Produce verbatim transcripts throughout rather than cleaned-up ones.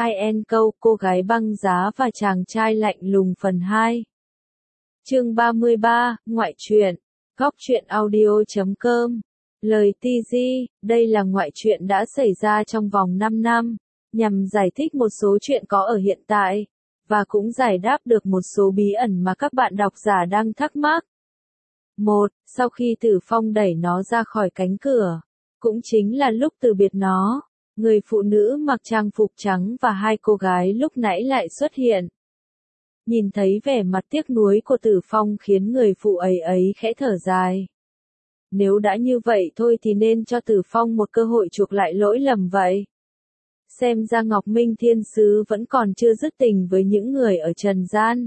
I N câu cô gái băng giá và chàng trai lạnh lùng phần hai. Chương ba mươi ba, ngoại truyện. Góc truyện audio chấm com. Lời T G, đây là ngoại truyện đã xảy ra trong vòng năm năm, nhằm giải thích một số chuyện có ở hiện tại, và cũng giải đáp được một số bí ẩn mà các bạn độc giả đang thắc mắc. một. Sau khi Tử Phong đẩy nó ra khỏi cánh cửa, cũng chính là lúc từ biệt nó, người phụ nữ mặc trang phục trắng và hai cô gái lúc nãy lại xuất hiện. Nhìn thấy vẻ mặt tiếc nuối của Tử Phong khiến người phụ ấy ấy khẽ thở dài. Nếu đã như vậy thôi thì nên cho Tử Phong một cơ hội chuộc lại lỗi lầm vậy. Xem ra Ngọc Minh Thiên Sứ vẫn còn chưa dứt tình với những người ở trần gian.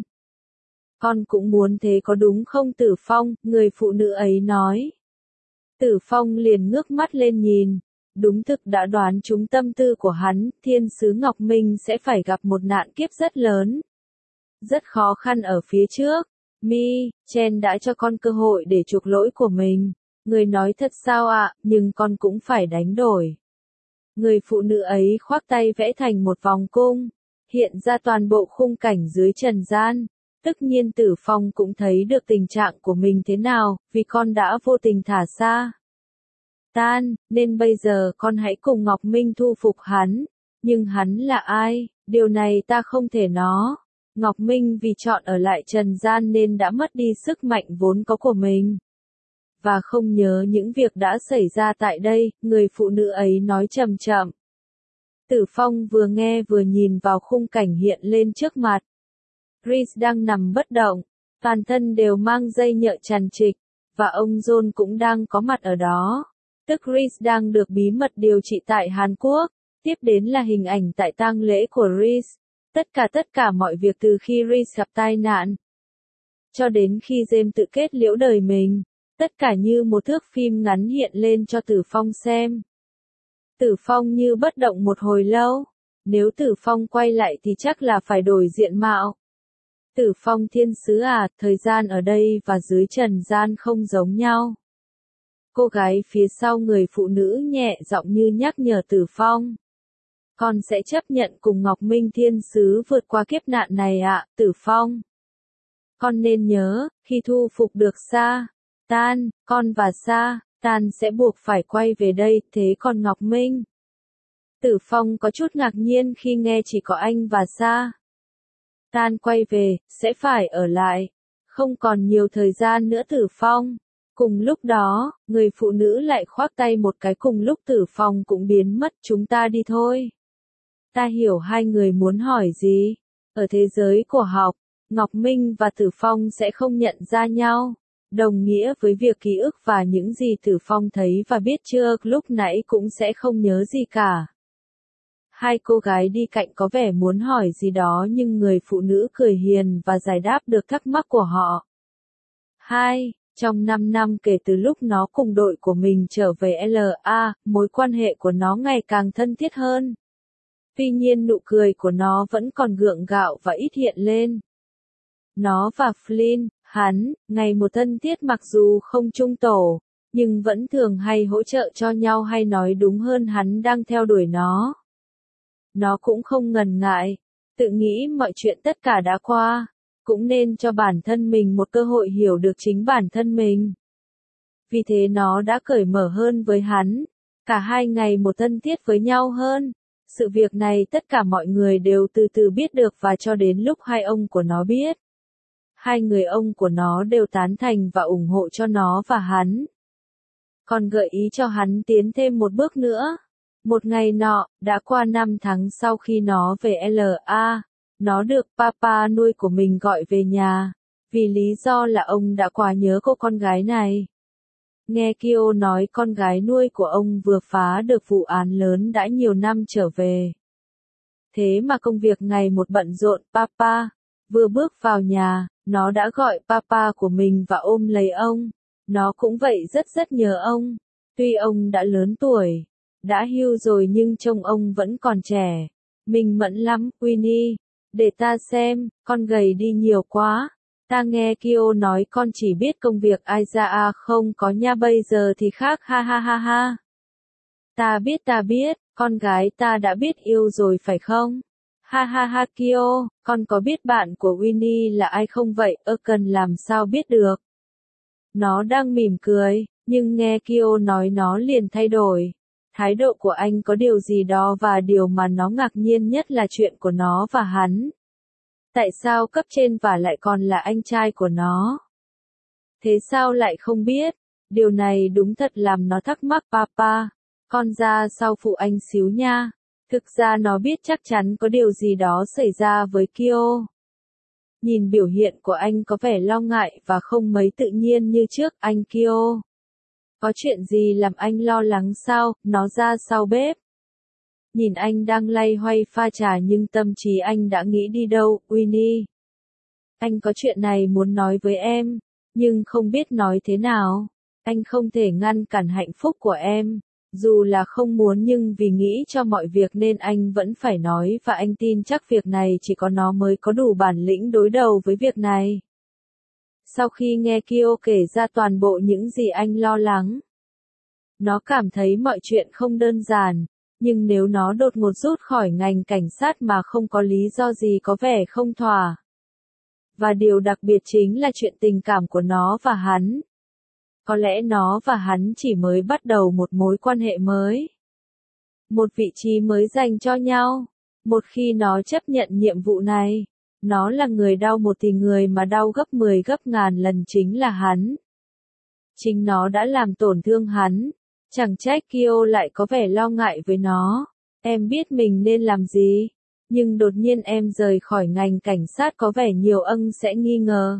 Con cũng muốn thế có đúng không Tử Phong, người phụ nữ ấy nói. Tử Phong liền ngước mắt lên nhìn. Đúng thực đã đoán trúng tâm tư của hắn, Thiên Sứ Ngọc Minh sẽ phải gặp một nạn kiếp rất lớn. Rất khó khăn ở phía trước. Mi, Chen đã cho con cơ hội để chuộc lỗi của mình. Người nói thật sao ạ, nhưng con cũng phải đánh đổi. Người phụ nữ ấy khoác tay vẽ thành một vòng cung, hiện ra toàn bộ khung cảnh dưới trần gian. Tất nhiên Tử Phong cũng thấy được tình trạng của mình thế nào, vì con đã vô tình thả xa tan, nên bây giờ con hãy cùng Ngọc Minh thu phục hắn. Nhưng hắn là ai? Điều này ta không thể nó. Ngọc Minh vì chọn ở lại trần gian nên đã mất đi sức mạnh vốn có của mình. Và không nhớ những việc đã xảy ra tại đây, người phụ nữ ấy nói chậm chậm. Tử Phong vừa nghe vừa nhìn vào khung cảnh hiện lên trước mặt. Reese đang nằm bất động, toàn thân đều mang dây nhợ chằng chịt, và ông John cũng đang có mặt ở đó. Tức Reese đang được bí mật điều trị tại Hàn Quốc. Tiếp đến là hình ảnh tại tang lễ của Reese. Tất cả tất cả mọi việc từ khi Reese gặp tai nạn, cho đến khi James tự kết liễu đời mình. Tất cả như một thước phim ngắn hiện lên cho Tử Phong xem. Tử Phong như bất động một hồi lâu. Nếu Tử Phong quay lại thì chắc là phải đổi diện mạo. Tử Phong Thiên Sứ à, thời gian ở đây và dưới trần gian không giống nhau. Cô gái phía sau người phụ nữ nhẹ giọng như nhắc nhở Tử Phong. Con sẽ chấp nhận cùng Ngọc Minh Thiên Sứ vượt qua kiếp nạn này ạ, Tử Phong. Con nên nhớ, khi thu phục được Sa Tan, con và Sa Tan sẽ buộc phải quay về đây, thế còn Ngọc Minh? Tử Phong có chút ngạc nhiên khi nghe chỉ có anh và Sa Tan quay về, sẽ phải ở lại. Không còn nhiều thời gian nữa Tử Phong. Cùng lúc đó, người phụ nữ lại khoác tay một cái cùng lúc Tử Phong cũng biến mất, chúng ta đi thôi. Ta hiểu hai người muốn hỏi gì. Ở thế giới của học, Ngọc Minh và Tử Phong sẽ không nhận ra nhau. Đồng nghĩa với việc ký ức và những gì Tử Phong thấy và biết chưa lúc nãy cũng sẽ không nhớ gì cả. Hai cô gái đi cạnh có vẻ muốn hỏi gì đó nhưng người phụ nữ cười hiền và giải đáp được thắc mắc của họ. Hai. Trong năm năm kể từ lúc nó cùng đội của mình trở về L A, mối quan hệ của nó ngày càng thân thiết hơn. Tuy nhiên nụ cười của nó vẫn còn gượng gạo và ít hiện lên. Nó và Flynn, hắn, ngày một thân thiết mặc dù không chung tổ, nhưng vẫn thường hay hỗ trợ cho nhau hay nói đúng hơn hắn đang theo đuổi nó. Nó cũng không ngần ngại, tự nghĩ mọi chuyện tất cả đã qua. Cũng nên cho bản thân mình một cơ hội hiểu được chính bản thân mình. Vì thế nó đã cởi mở hơn với hắn. Cả hai ngày một thân thiết với nhau hơn. Sự việc này tất cả mọi người đều từ từ biết được và cho đến lúc hai ông của nó biết. Hai người ông của nó đều tán thành và ủng hộ cho nó và hắn. Còn gợi ý cho hắn tiến thêm một bước nữa. Một ngày nọ, đã qua năm tháng sau khi nó về L A. Nó được papa nuôi của mình gọi về nhà, vì lý do là ông đã quá nhớ cô con gái này. Nghe Kyo nói con gái nuôi của ông vừa phá được vụ án lớn đã nhiều năm trở về. Thế mà công việc ngày một bận rộn, papa. Vừa bước vào nhà, nó đã gọi papa của mình và ôm lấy ông. Nó cũng vậy rất rất nhớ ông. Tuy ông đã lớn tuổi, đã hưu rồi nhưng trông ông vẫn còn trẻ. Mình mẫn lắm, Winnie. Để ta xem, con gầy đi nhiều quá. Ta nghe Kyo nói con chỉ biết công việc Isaiah không có nha bây giờ thì khác ha ha ha ha. Ta biết ta biết, con gái ta đã biết yêu rồi phải không? Ha ha ha Kyo, con có biết bạn của Winnie là ai không vậy? Ơ cần làm sao biết được? Nó đang mỉm cười, nhưng nghe Kyo nói nó liền thay đổi. Thái độ của anh có điều gì đó và điều mà nó ngạc nhiên nhất là chuyện của nó và hắn. Tại sao cấp trên và lại còn là anh trai của nó? Thế sao lại không biết? Điều này đúng thật làm nó thắc mắc. Papa, con ra sau phụ anh xíu nha. Thực ra nó biết chắc chắn có điều gì đó xảy ra với Kyo. Nhìn biểu hiện của anh có vẻ lo ngại và không mấy tự nhiên như trước. Anh Kyo, có chuyện gì làm anh lo lắng sao? Nó ra sau bếp. Nhìn anh đang loay hoay pha trà nhưng tâm trí anh đã nghĩ đi đâu. Winnie, anh có chuyện này muốn nói với em, nhưng không biết nói thế nào. Anh không thể ngăn cản hạnh phúc của em, dù là không muốn nhưng vì nghĩ cho mọi việc nên anh vẫn phải nói và anh tin chắc việc này chỉ có nó mới có đủ bản lĩnh đối đầu với việc này. Sau khi nghe Kyo kể ra toàn bộ những gì anh lo lắng, nó cảm thấy mọi chuyện không đơn giản, nhưng nếu nó đột ngột rút khỏi ngành cảnh sát mà không có lý do gì có vẻ không thỏa. Và điều đặc biệt chính là chuyện tình cảm của nó và hắn. Có lẽ nó và hắn chỉ mới bắt đầu một mối quan hệ mới. Một vị trí mới dành cho nhau. Một khi nó chấp nhận nhiệm vụ này, nó là người đau một thì người mà đau gấp mười gấp ngàn lần chính là hắn. Chính nó đã làm tổn thương hắn. Chẳng trách Kyo lại có vẻ lo ngại với nó. Em biết mình nên làm gì, nhưng đột nhiên em rời khỏi ngành cảnh sát có vẻ nhiều ông sẽ nghi ngờ.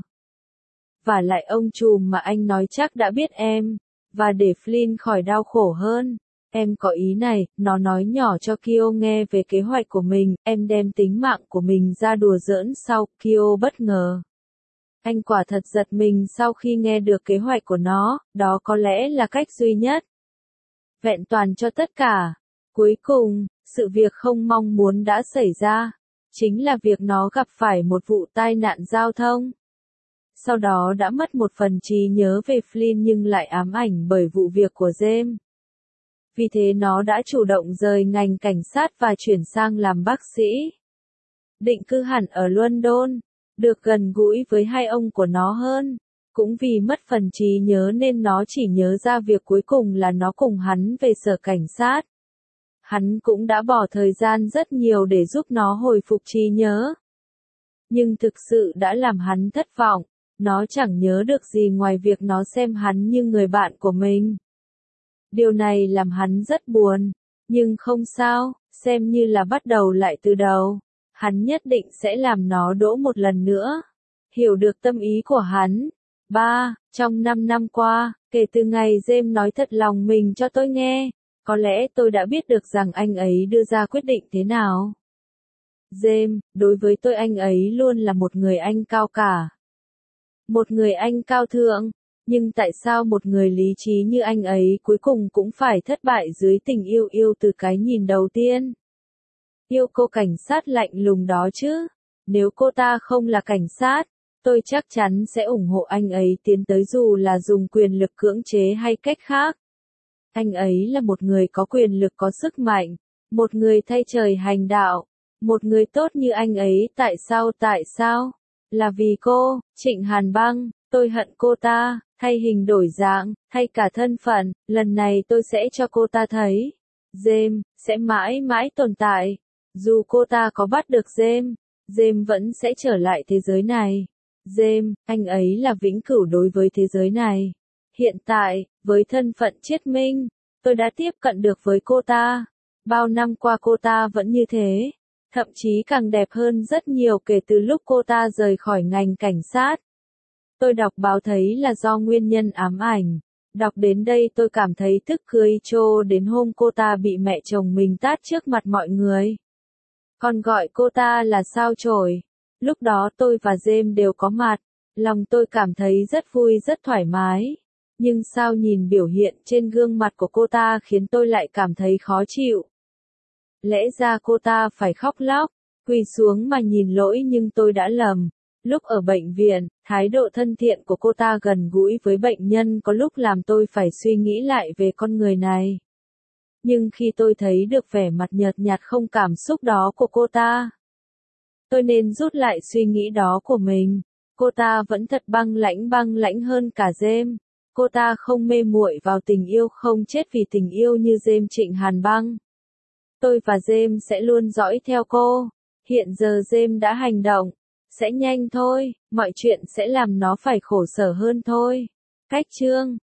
Và lại ông trùm mà anh nói chắc đã biết em, và để Flynn khỏi đau khổ hơn. Em có ý này, nó nói nhỏ cho Kyo nghe về kế hoạch của mình, em đem tính mạng của mình ra đùa giỡn sau. Kyo bất ngờ. Anh quả thật giật mình sau khi nghe được kế hoạch của nó, đó có lẽ là cách duy nhất vẹn toàn cho tất cả. Cuối cùng, sự việc không mong muốn đã xảy ra. Chính là việc nó gặp phải một vụ tai nạn giao thông. Sau đó đã mất một phần trí nhớ về Flynn nhưng lại ám ảnh bởi vụ việc của James. Vì thế nó đã chủ động rời ngành cảnh sát và chuyển sang làm bác sĩ. Định cư hẳn ở London, được gần gũi với hai ông của nó hơn. Cũng vì mất phần trí nhớ nên nó chỉ nhớ ra việc cuối cùng là nó cùng hắn về sở cảnh sát. Hắn cũng đã bỏ thời gian rất nhiều để giúp nó hồi phục trí nhớ. Nhưng thực sự đã làm hắn thất vọng. Nó chẳng nhớ được gì ngoài việc nó xem hắn như người bạn của mình. Điều này làm hắn rất buồn. Nhưng không sao, xem như là bắt đầu lại từ đầu. Hắn nhất định sẽ làm nó đỗ một lần nữa. Hiểu được tâm ý của hắn. Ba, trong năm năm qua, kể từ ngày James nói thật lòng mình cho tôi nghe, có lẽ tôi đã biết được rằng anh ấy đưa ra quyết định thế nào. James, đối với tôi anh ấy luôn là một người anh cao cả. Một người anh cao thượng, nhưng tại sao một người lý trí như anh ấy cuối cùng cũng phải thất bại dưới tình yêu yêu từ cái nhìn đầu tiên? Yêu cô cảnh sát lạnh lùng đó chứ? Nếu cô ta không là cảnh sát, tôi chắc chắn sẽ ủng hộ anh ấy tiến tới dù là dùng quyền lực cưỡng chế hay cách khác. Anh ấy là một người có quyền lực có sức mạnh, một người thay trời hành đạo, một người tốt như anh ấy. Tại sao tại sao? Là vì cô, Trịnh Hàn Băng, tôi hận cô ta, thay hình đổi dạng, thay cả thân phận, lần này tôi sẽ cho cô ta thấy. James, sẽ mãi mãi tồn tại. Dù cô ta có bắt được James, James vẫn sẽ trở lại thế giới này. James, anh ấy là vĩnh cửu đối với thế giới này. Hiện tại, với thân phận triết minh, tôi đã tiếp cận được với cô ta. Bao năm qua cô ta vẫn như thế. Thậm chí càng đẹp hơn rất nhiều kể từ lúc cô ta rời khỏi ngành cảnh sát. Tôi đọc báo thấy là do nguyên nhân ám ảnh. Đọc đến đây tôi cảm thấy tức cười trô đến hôm cô ta bị mẹ chồng mình tát trước mặt mọi người. Còn gọi cô ta là sao chổi. Lúc đó tôi và James đều có mặt. Lòng tôi cảm thấy rất vui rất thoải mái. Nhưng sao nhìn biểu hiện trên gương mặt của cô ta khiến tôi lại cảm thấy khó chịu. Lẽ ra cô ta phải khóc lóc, quỳ xuống mà nhìn lỗi nhưng tôi đã lầm. Lúc ở bệnh viện, thái độ thân thiện của cô ta gần gũi với bệnh nhân có lúc làm tôi phải suy nghĩ lại về con người này. Nhưng khi tôi thấy được vẻ mặt nhợt nhạt không cảm xúc đó của cô ta, Tôi nên rút lại suy nghĩ đó của mình. Cô ta vẫn thật băng lãnh băng lãnh hơn cả James. Cô ta không mê muội vào tình yêu, không chết vì tình yêu như James Trịnh Hàn Băng. Tôi và James sẽ luôn dõi theo cô. Hiện giờ James đã hành động. Sẽ nhanh thôi, mọi chuyện sẽ làm nó phải khổ sở hơn thôi. Cách chương